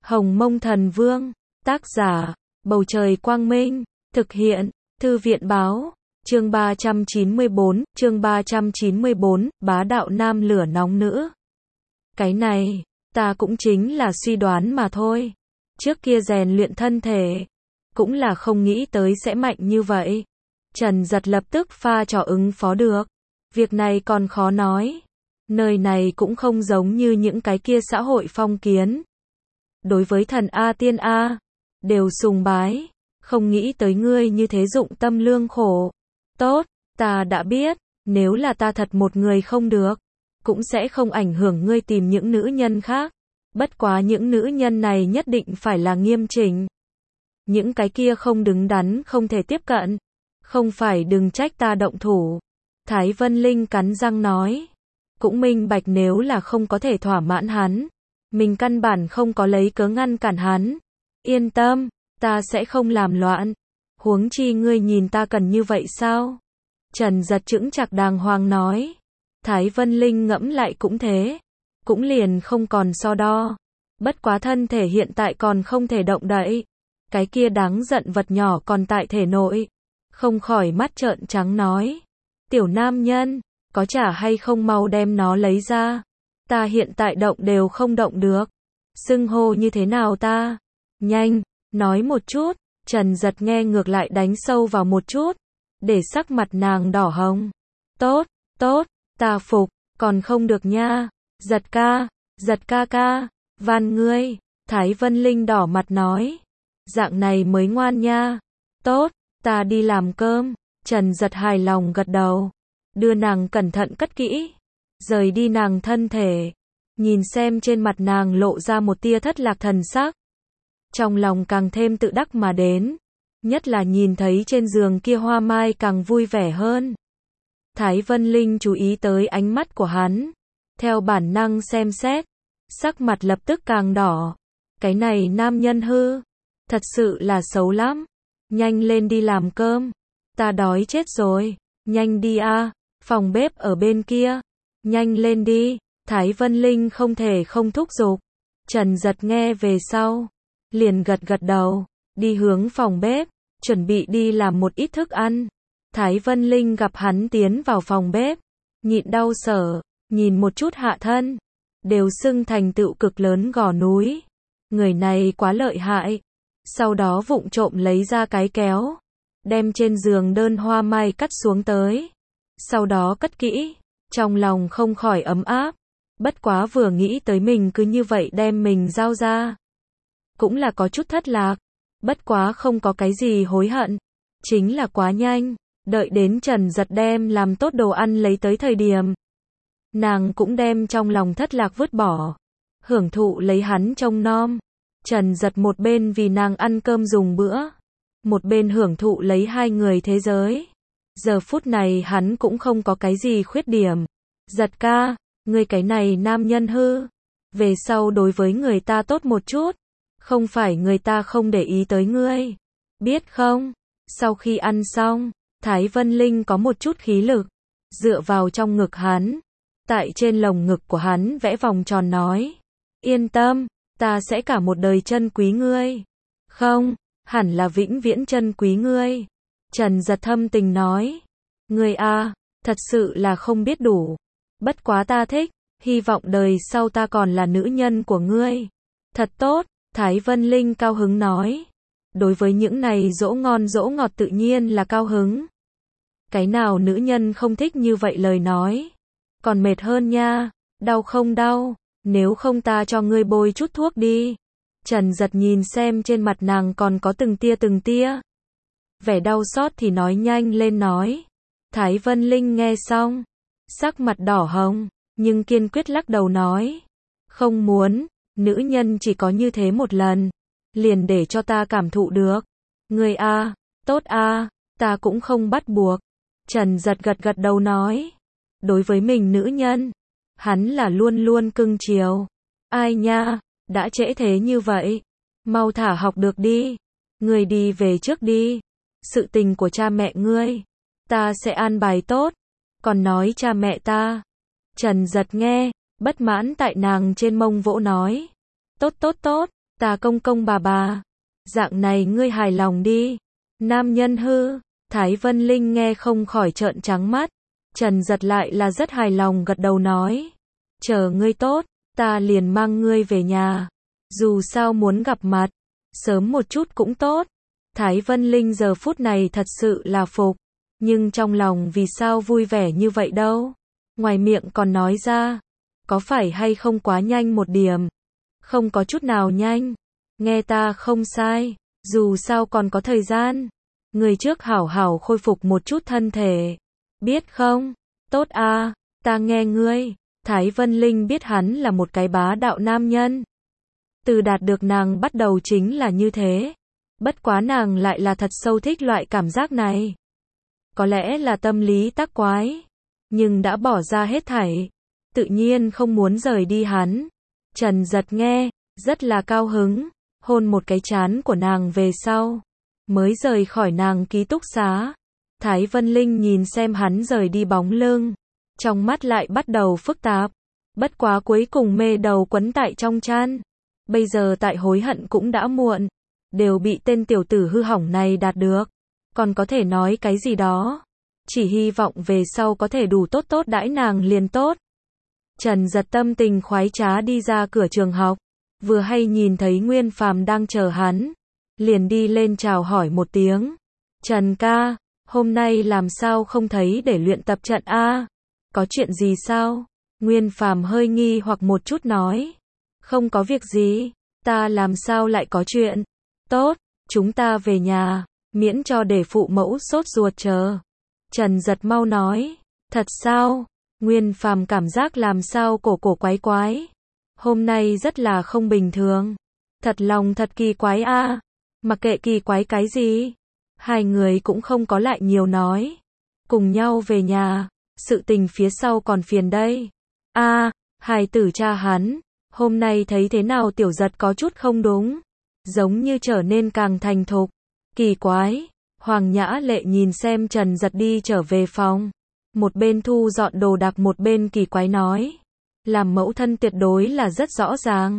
Hồng Mông Thần Vương, tác giả, Bầu Trời Quang Minh, thực hiện, Thư viện Báo, chương 394, bá đạo nam lửa nóng nữ. Cái này, ta cũng chính là suy đoán mà thôi. Trước kia rèn luyện thân thể, cũng là không nghĩ tới sẽ mạnh như vậy. Trần Giật lập tức pha trò ứng phó được. Việc này còn khó nói. Nơi này cũng không giống như những cái kia xã hội phong kiến. Đối với thần A tiên A, đều sùng bái. Không nghĩ tới ngươi như thế dụng tâm lương khổ. Tốt, ta đã biết, nếu là ta thật một người không được, cũng sẽ không ảnh hưởng ngươi tìm những nữ nhân khác. Bất quá những nữ nhân này nhất định phải là nghiêm chỉnh. Những cái kia không đứng đắn không thể tiếp cận. Không phải đừng trách ta động thủ. Thái Vân Linh cắn răng nói. Cũng minh bạch nếu là không có thể thỏa mãn hắn. Mình căn bản không có lấy cớ ngăn cản hắn. Yên tâm, ta sẽ không làm loạn. Huống chi ngươi nhìn ta cần như vậy sao? Trần Giật chững chạc đàng hoàng nói. Thái Vân Linh ngẫm lại cũng thế. Cũng liền không còn so đo. Bất quá thân thể hiện tại còn không thể động đậy. Cái kia đáng giận vật nhỏ còn tại thể nội. Không khỏi mắt trợn trắng nói. Tiểu nam nhân, có trả hay không mau đem nó lấy ra. Ta hiện tại động đều không động được. Xưng hô như thế nào ta? Nhanh, nói một chút. Trần Giật nghe ngược lại đánh sâu vào một chút. Để sắc mặt nàng đỏ hồng. Tốt, tốt, ta phục, còn không được nha. Giật ca, van ngươi. Thái Vân Linh đỏ mặt nói. Dạng này mới ngoan nha. Tốt, ta đi làm cơm. Trần Giật hài lòng gật đầu. Đưa nàng cẩn thận cất kỹ. Rời đi nàng thân thể. Nhìn xem trên mặt nàng lộ ra một tia thất lạc thần sắc. Trong lòng càng thêm tự đắc mà đến. Nhất là nhìn thấy trên giường kia hoa mai càng vui vẻ hơn. Thái Vân Linh chú ý tới ánh mắt của hắn. Theo bản năng xem xét. Sắc mặt lập tức càng đỏ. Cái này nam nhân hư. Thật sự là xấu lắm. Nhanh lên đi làm cơm. Ta đói chết rồi. Nhanh đi a, phòng bếp ở bên kia. Nhanh lên đi. Thái Vân Linh không thể không thúc giục. Trần Giật nghe về sau. Liền gật gật đầu. Đi hướng phòng bếp. Chuẩn bị đi làm một ít thức ăn. Thái Vân Linh gặp hắn tiến vào phòng bếp. Nhịn đau sở. Nhìn một chút hạ thân. Đều sưng thành tựu cực lớn gò núi. Người này quá lợi hại. Sau đó vụng trộm lấy ra cái kéo. Đem trên giường đơn hoa mai cắt xuống tới. Sau đó cất kỹ. Trong lòng không khỏi ấm áp. Bất quá vừa nghĩ tới mình cứ như vậy đem mình giao ra. Cũng là có chút thất lạc. Bất quá không có cái gì hối hận. Chính là quá nhanh. Đợi đến Trần Giật đem làm tốt đồ ăn lấy tới thời điểm. Nàng cũng đem trong lòng thất lạc vứt bỏ. Hưởng thụ lấy hắn trông nom. Trần Giật một bên vì nàng ăn cơm dùng bữa. Một bên hưởng thụ lấy hai người thế giới. Giờ phút này hắn cũng không có cái gì khuyết điểm. Giật ca, ngươi cái này nam nhân hư. Về sau đối với người ta tốt một chút. Không phải người ta không để ý tới ngươi. Biết không? Sau khi ăn xong, Thái Vân Linh có một chút khí lực. Dựa vào trong ngực hắn. Tại trên lồng ngực của hắn vẽ vòng tròn nói. Yên tâm, ta sẽ cả một đời trân quý ngươi. Không, hẳn là vĩnh viễn trân quý ngươi. Trần Giật thâm tình nói. Ngươi a, thật sự là không biết đủ. Bất quá ta thích, hy vọng đời sau ta còn là nữ nhân của ngươi. Thật tốt, Thái Vân Linh cao hứng nói. Đối với những này dỗ ngon dỗ ngọt tự nhiên là cao hứng. Cái nào nữ nhân không thích như vậy lời nói. Còn mệt hơn nha, đau không đau, nếu không ta cho ngươi bôi chút thuốc đi. Trần Giật nhìn xem trên mặt nàng còn có từng tia. Vẻ đau xót thì nói nhanh lên nói. Thái Vân Linh nghe xong. Sắc mặt đỏ hồng, nhưng kiên quyết lắc đầu nói. Không muốn, nữ nhân chỉ có như thế một lần. Liền để cho ta cảm thụ được. Ngươi a, tốt a, ta cũng không bắt buộc. Trần Giật gật gật đầu nói. Đối với mình nữ nhân, hắn là luôn luôn cưng chiều. Ai nha, đã trễ thế như vậy. Mau thả học được đi. Ngươi đi về trước đi. Sự tình của cha mẹ ngươi, ta sẽ an bài tốt. Còn nói cha mẹ ta. Trần Giật nghe, bất mãn tại nàng trên mông vỗ nói. Tốt, Ta công công bà. Dạng này ngươi hài lòng đi. Nam nhân hư. Thái Vân Linh nghe không khỏi trợn trắng mắt. Trần Giật lại là rất hài lòng gật đầu nói. Chờ ngươi tốt, ta liền mang ngươi về nhà. Dù sao muốn gặp mặt, sớm một chút cũng tốt. Thái Vân Linh giờ phút này thật sự là phục. Nhưng trong lòng vì sao vui vẻ như vậy đâu. Ngoài miệng còn nói ra. Có phải hay không quá nhanh một điểm? Không có chút nào nhanh. Nghe ta không sai. Dù sao còn có thời gian. Người trước hảo hảo khôi phục một chút thân thể. Biết không? Tốt à, ta nghe ngươi. Thái Vân Linh biết hắn là một cái bá đạo nam nhân. Từ đạt được nàng bắt đầu chính là như thế. Bất quá nàng lại là thật sâu thích loại cảm giác này. Có lẽ là tâm lý tác quái. Nhưng đã bỏ ra hết thảy. Tự nhiên không muốn rời đi hắn. Trần Giật nghe, rất là cao hứng. Hôn một cái trán của nàng về sau. Mới rời khỏi nàng ký túc xá. Thái Vân Linh nhìn xem hắn rời đi bóng lưng. Trong mắt lại bắt đầu phức tạp. Bất quá cuối cùng mê đầu quấn tại trong chăn. Bây giờ tại hối hận cũng đã muộn. Đều bị tên tiểu tử hư hỏng này đạt được. Còn có thể nói cái gì đó. Chỉ hy vọng về sau có thể đủ tốt tốt đãi nàng liền tốt. Trần Giật tâm tình khoái trá đi ra cửa trường học. Vừa hay nhìn thấy Nguyên Phàm đang chờ hắn. Liền đi lên chào hỏi một tiếng. Trần ca, hôm nay làm sao không thấy để luyện tập trận a? Có chuyện gì sao? Nguyên Phàm hơi nghi hoặc một chút nói. Không có việc gì, ta làm sao lại có chuyện. Tốt, chúng ta về nhà, miễn cho để phụ mẫu sốt ruột chờ. Trần Giật mau nói. Thật sao? Nguyên Phàm cảm giác làm sao cổ quái quái. Hôm nay rất là không bình thường. Thật lòng thật kỳ quái a. Mặc kệ kỳ quái cái gì. Hai người cũng không có lại nhiều nói. Cùng nhau về nhà. Sự tình phía sau còn phiền đây. Hài tử cha hắn. Hôm nay thấy thế nào Tiểu Giật có chút không đúng. Giống như trở nên càng thành thục. Kỳ quái. Hoàng Nhã Lệ nhìn xem Trần Giật đi trở về phòng. Một bên thu dọn đồ đạc một bên kỳ quái nói. Làm mẫu thân tuyệt đối là rất rõ ràng.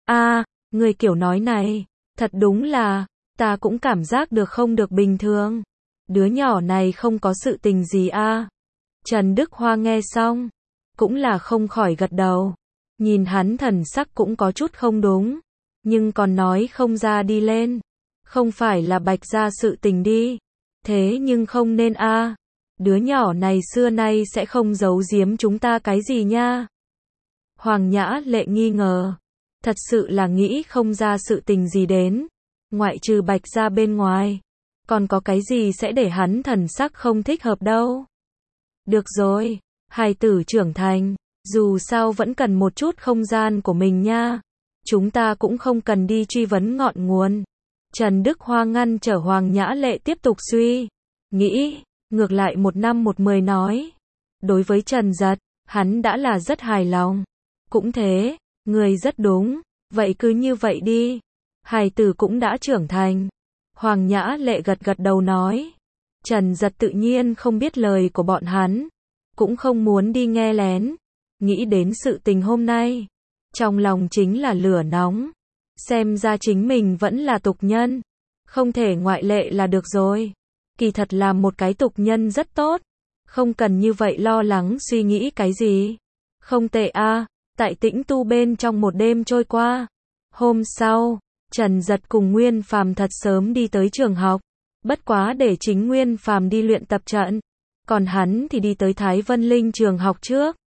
Người kiểu nói này. Thật đúng là. Ta cũng cảm giác được không được bình thường. Đứa nhỏ này không có sự tình gì a. Trần Đức Hoa nghe xong. Cũng là không khỏi gật đầu. Nhìn hắn thần sắc cũng có chút không đúng. Nhưng còn nói không ra đi lên. Không phải là Bạch ra sự tình đi. Thế nhưng không nên a. Đứa nhỏ này xưa nay sẽ không giấu giếm chúng ta cái gì nha. Hoàng Nhã Lệ nghi ngờ. Thật sự là nghĩ không ra sự tình gì đến. Ngoại trừ Bạch ra bên ngoài. Còn có cái gì sẽ để hắn thần sắc không thích hợp đâu. Được rồi. Hài tử trưởng thành. Dù sao vẫn cần một chút không gian của mình nha. Chúng ta cũng không cần đi truy vấn ngọn nguồn. Trần Đức Hoa ngăn trở Hoàng Nhã Lệ tiếp tục suy nghĩ. Ngược lại 1 năm 10 nói. Đối với Trần Giật, hắn đã là rất hài lòng. Cũng thế, người rất đúng. Vậy cứ như vậy đi. Hài tử cũng đã trưởng thành. Hoàng Nhã Lệ gật đầu nói. Trần Giật tự nhiên không biết lời của bọn hắn. Cũng không muốn đi nghe lén. Nghĩ đến sự tình hôm nay. Trong lòng chính là lửa nóng. Xem ra chính mình vẫn là tục nhân. Không thể ngoại lệ là được rồi. Kỳ thật là một cái tục nhân rất tốt. Không cần như vậy lo lắng suy nghĩ cái gì. Không tệ a. Tại Tĩnh Tu bên trong một đêm trôi qua. Hôm sau, Trần Giật cùng Nguyên Phàm thật sớm đi tới trường học. Bất quá để chính Nguyên Phàm đi luyện tập trận. Còn hắn thì đi tới Thái Vân Linh trường học trước.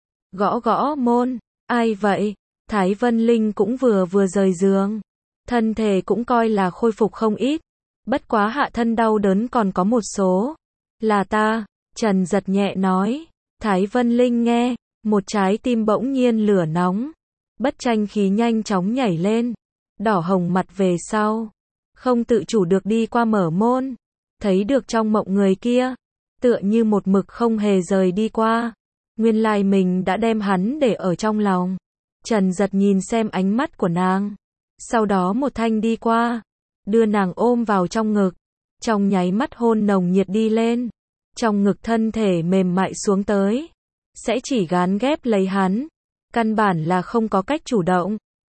Gõ môn. Ai vậy? Thái Vân Linh cũng vừa rời giường. Thân thể cũng coi là khôi phục không ít. Bất quá hạ thân đau đớn còn có một số. Là ta. Trần Giật nhẹ nói. Thái Vân Linh nghe. Một trái tim bỗng nhiên lửa nóng. Bất tranh khí nhanh chóng nhảy lên. Đỏ hồng mặt về sau. Không tự chủ được đi qua mở môn. Thấy được trong mộng người kia. Tựa như một mực không hề rời đi qua. Nguyên lai mình đã đem hắn để ở trong lòng. Trần Giật nhìn xem ánh mắt của nàng. Sau đó một thanh đi qua. Đưa nàng ôm vào trong ngực. Trong nháy mắt hôn nồng nhiệt đi lên. Trong ngực thân thể mềm mại xuống tới. Sẽ chỉ gán ghép lấy hắn. Căn bản là không có cách chủ động.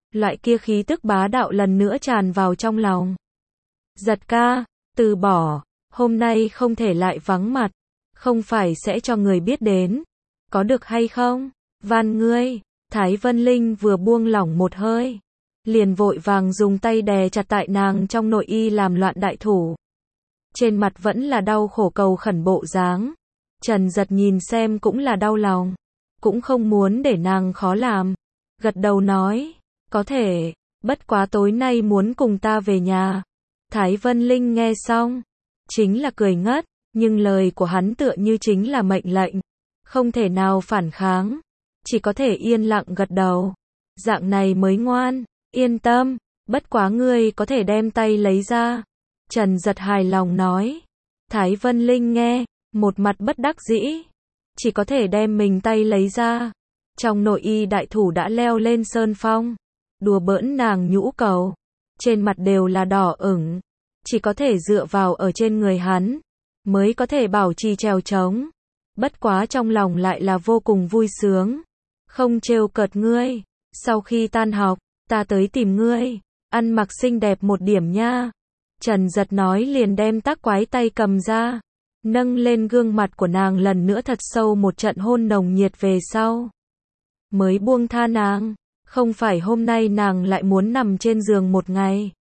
Loại kia khí tức bá đạo lần nữa tràn vào trong lòng. Giật ca, từ bỏ, hôm nay không thể lại vắng mặt, không phải sẽ cho người biết đến, có được hay không? Van ngươi. Thái Vân Linh vừa buông lỏng một hơi, liền vội vàng dùng tay đè chặt tại nàng trong nội y làm loạn đại thủ. Trên mặt vẫn là đau khổ cầu khẩn bộ dáng. Trần Giật nhìn xem cũng là đau lòng, cũng không muốn để nàng khó làm. Gật đầu nói, có thể, bất quá tối nay muốn cùng ta về nhà. Thái Vân Linh nghe xong, chính là cười ngất, nhưng lời của hắn tựa như chính là mệnh lệnh, không thể nào phản kháng, chỉ có thể yên lặng gật đầu. Dạng này mới ngoan, yên tâm, bất quá ngươi có thể đem tay lấy ra. Trần Giật hài lòng nói. Thái Vân Linh nghe, một mặt bất đắc dĩ, chỉ có thể đem mình tay lấy ra. Trong nội y đại thủ đã leo lên sơn phong, đùa bỡn nàng nhũ cầu, trên mặt đều là đỏ ửng, chỉ có thể dựa vào ở trên người hắn, mới có thể bảo trì trèo trống. Bất quá trong lòng lại là vô cùng vui sướng, không trêu cợt ngươi, sau khi tan học, ta tới tìm ngươi, ăn mặc xinh đẹp một điểm nha. Trần Giật nói liền đem tác quái tay cầm ra, nâng lên gương mặt của nàng lần nữa thật sâu một trận hôn nồng nhiệt về sau. Mới buông tha nàng, không phải hôm nay nàng lại muốn nằm trên giường một ngày.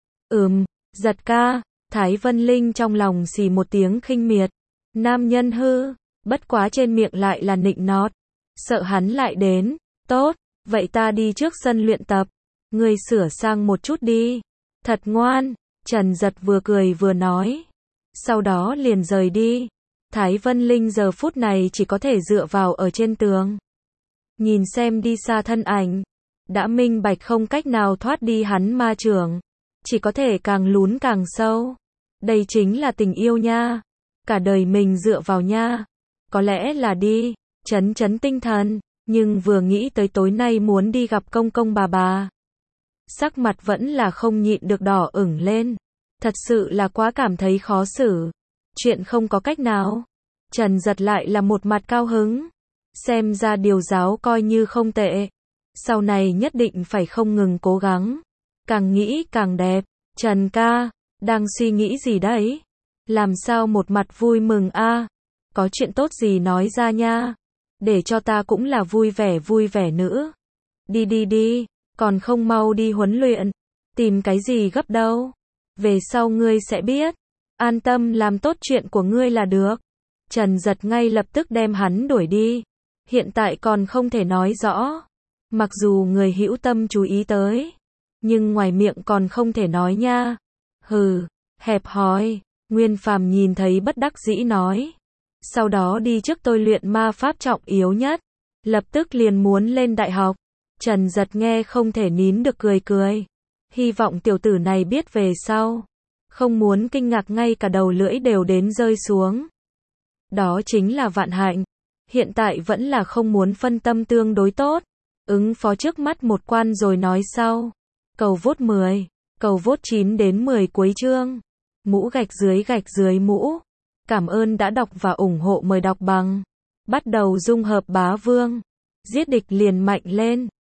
Giật ca, Thái Vân Linh trong lòng xì một tiếng khinh miệt, nam nhân hư, bất quá trên miệng lại là nịnh nót, sợ hắn lại đến, tốt, vậy ta đi trước sân luyện tập, ngươi sửa sang một chút đi, thật ngoan. Trần Giật vừa cười vừa nói, sau đó liền rời đi. Thái Vân Linh giờ phút này chỉ có thể dựa vào ở trên tường, nhìn xem đi xa thân ảnh, đã minh bạch không cách nào thoát đi hắn ma chưởng, chỉ có thể càng lún càng sâu. Đây chính là tình yêu nha, cả đời mình dựa vào nha. Có lẽ là đi, chấn tinh thần, nhưng vừa nghĩ tới tối nay muốn đi gặp công công bà, sắc mặt vẫn là không nhịn được đỏ ửng lên. Thật sự là quá cảm thấy khó xử. Chuyện không có cách nào. Trần Giật lại là một mặt cao hứng. Xem ra điều giáo coi như không tệ. Sau này nhất định phải không ngừng cố gắng. Càng nghĩ càng đẹp. Trần ca, đang suy nghĩ gì đấy? Làm sao một mặt vui mừng a? Có chuyện tốt gì nói ra nha. Để cho ta cũng là vui vẻ nữa. Đi, còn không mau đi huấn luyện. Tìm cái gì gấp đâu. Về sau ngươi sẽ biết. An tâm làm tốt chuyện của ngươi là được. Trần Giật ngay lập tức đem hắn đuổi đi. Hiện tại còn không thể nói rõ. Mặc dù người hữu tâm chú ý tới, nhưng ngoài miệng còn không thể nói nha. Hừ, hẹp hòi. Nguyên Phàm nhìn thấy bất đắc dĩ nói. Sau đó đi trước tôi luyện ma pháp trọng yếu nhất. Lập tức liền muốn lên đại học. Trần Giật nghe không thể nín được cười. Hy vọng tiểu tử này biết về sau, không muốn kinh ngạc ngay cả đầu lưỡi đều đến rơi xuống. Đó chính là vạn hạnh. Hiện tại vẫn là không muốn phân tâm tương đối tốt. Ứng phó trước mắt một quan rồi nói sau. Cầu vote 10, cầu vote 9 đến 10 cuối chương. Mũ gạch dưới mũ. Cảm ơn đã đọc và ủng hộ, mời đọc bằng. Bắt đầu dung hợp bá vương. Giết địch liền mạnh lên.